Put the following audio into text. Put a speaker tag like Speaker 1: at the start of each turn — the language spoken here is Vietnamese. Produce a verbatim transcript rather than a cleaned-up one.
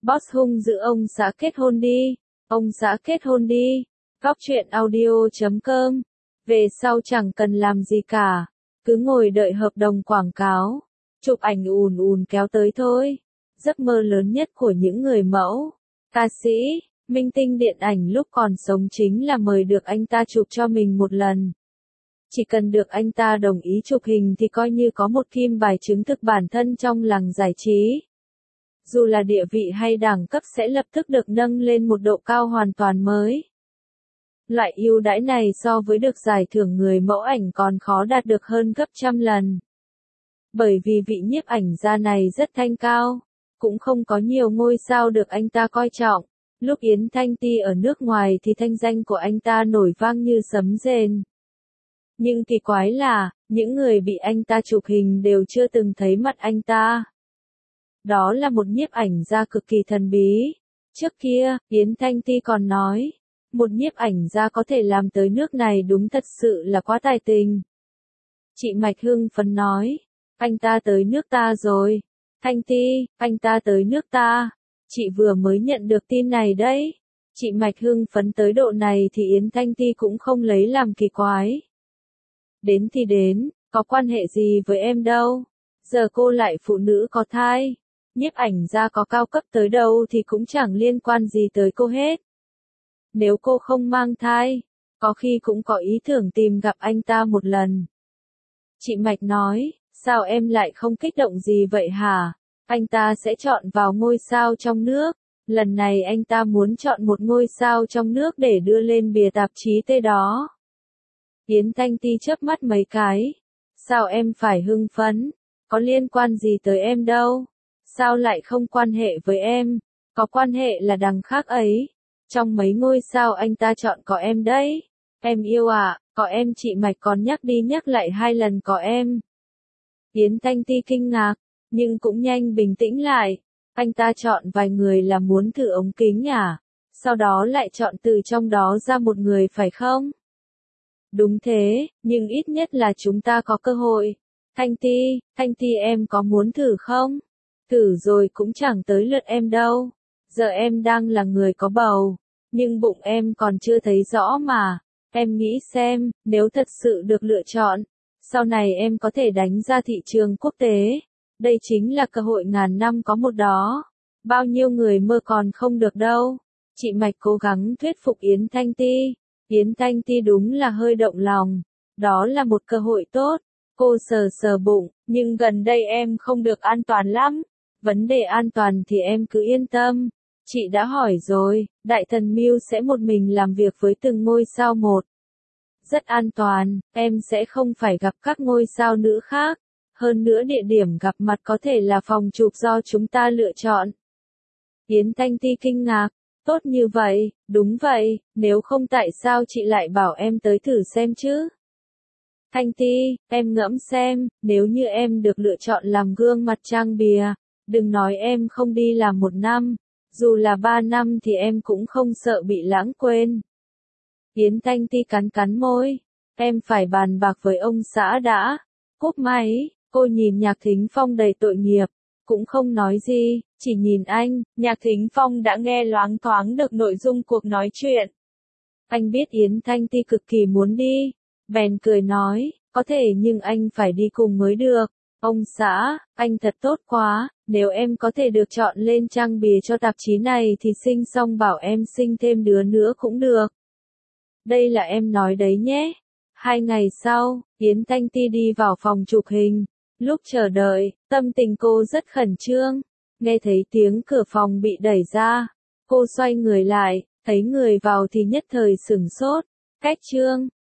Speaker 1: Boss hung dữ ông xã kết hôn đi, ông xã kết hôn đi. Góc truyện audio chấm com. Về sau chẳng cần làm gì cả, cứ ngồi đợi hợp đồng quảng cáo, chụp ảnh ùn ùn kéo tới thôi. Giấc mơ lớn nhất của những người mẫu, ca sĩ, minh tinh điện ảnh lúc còn sống chính là mời được anh ta chụp cho mình một lần. Chỉ cần được anh ta đồng ý chụp hình thì coi như có một kim bài chứng thực bản thân trong làng giải trí. Dù là địa vị hay đẳng cấp sẽ lập tức được nâng lên một độ cao hoàn toàn mới. Loại ưu đãi này so với được giải thưởng người mẫu ảnh còn khó đạt được hơn gấp trăm lần. Bởi vì vị nhiếp ảnh gia này rất thanh cao, cũng không có nhiều ngôi sao được anh ta coi trọng. Lúc Yến Thanh Ti ở nước ngoài thì thanh danh của anh ta nổi vang như sấm rền. Nhưng kỳ quái là, những người bị anh ta chụp hình đều chưa từng thấy mặt anh ta. Đó là một nhiếp ảnh gia cực kỳ thần bí. Trước kia, Yến Thanh Ti còn nói, một nhiếp ảnh gia có thể làm tới nước này đúng thật sự là quá tài tình. Chị Mạch hưng phấn nói, anh ta tới nước ta rồi. Thanh Ti, anh ta tới nước ta. Chị vừa mới nhận được tin này đấy. Chị Mạch hưng phấn tới độ này thì Yến Thanh Ti cũng không lấy làm kỳ quái. Đến thì đến, có quan hệ gì với em đâu. Giờ cô lại phụ nữ có thai. Nhiếp ảnh gia có cao cấp tới đâu thì cũng chẳng liên quan gì tới cô hết. Nếu cô không mang thai, có khi cũng có ý tưởng tìm gặp anh ta một lần. Chị Mạch nói, sao em lại không kích động gì vậy hả? Anh ta sẽ chọn vào ngôi sao trong nước. Lần này anh ta muốn chọn một ngôi sao trong nước để đưa lên bìa tạp chí tê đó. Yến Thanh Ti chớp mắt mấy cái. Sao em phải hưng phấn? Có liên quan gì tới em đâu? Sao lại không quan hệ với em? Có quan hệ là đằng khác ấy. Trong mấy ngôi sao anh ta chọn có em đấy. Em yêu à, có em. Chị Mạch còn nhắc đi nhắc lại hai lần có em. Yến Thanh Ti kinh ngạc, nhưng cũng nhanh bình tĩnh lại. Anh ta chọn vài người là muốn thử ống kính à? Sau đó lại chọn từ trong đó ra một người phải không? Đúng thế, nhưng ít nhất là chúng ta có cơ hội. Thanh Ti, Thanh Ti em có muốn thử không? Thử rồi cũng chẳng tới lượt em đâu. Giờ em đang là người có bầu, nhưng bụng em còn chưa thấy rõ mà. Em nghĩ xem, nếu thật sự được lựa chọn, sau này em có thể đánh ra thị trường quốc tế. Đây chính là cơ hội ngàn năm có một đó. Bao nhiêu người mơ còn không được đâu. Chị Mạch cố gắng thuyết phục Yến Thanh Ti. Yến Thanh Ti đúng là hơi động lòng. Đó là một cơ hội tốt. Cô sờ sờ bụng, nhưng gần đây em không được an toàn lắm. Vấn đề an toàn thì em cứ yên tâm. Chị đã hỏi rồi, Đại Thần Miu sẽ một mình làm việc với từng ngôi sao một. Rất an toàn, em sẽ không phải gặp các ngôi sao nữ khác. Hơn nữa địa điểm gặp mặt có thể là phòng chụp do chúng ta lựa chọn. Yến Thanh Ti kinh ngạc, tốt như vậy, đúng vậy, nếu không tại sao chị lại bảo em tới thử xem chứ? Thanh Ti, em ngẫm xem, nếu như em được lựa chọn làm gương mặt trang bìa, đừng nói em không đi làm một năm, dù là ba năm thì em cũng không sợ bị lãng quên. Yến Thanh Ti cắn cắn môi, em phải bàn bạc với ông xã đã. Cúp máy, cô nhìn Nhạc Thính Phong đầy tội nghiệp, cũng không nói gì, chỉ nhìn anh. Nhạc Thính Phong đã nghe loáng thoáng được nội dung cuộc nói chuyện. Anh biết Yến Thanh Ti cực kỳ muốn đi, bèn cười nói, có thể nhưng anh phải đi cùng mới được. Ông xã, anh thật tốt quá, nếu em có thể được chọn lên trang bìa cho tạp chí này thì sinh xong bảo em sinh thêm đứa nữa cũng được. Đây là em nói đấy nhé. Hai ngày sau, Yến Thanh Ti đi vào phòng chụp hình. Lúc chờ đợi, tâm tình cô rất khẩn trương. Nghe thấy tiếng cửa phòng bị đẩy ra. Cô xoay người lại, thấy người vào thì nhất thời sửng sốt. Cách Trương,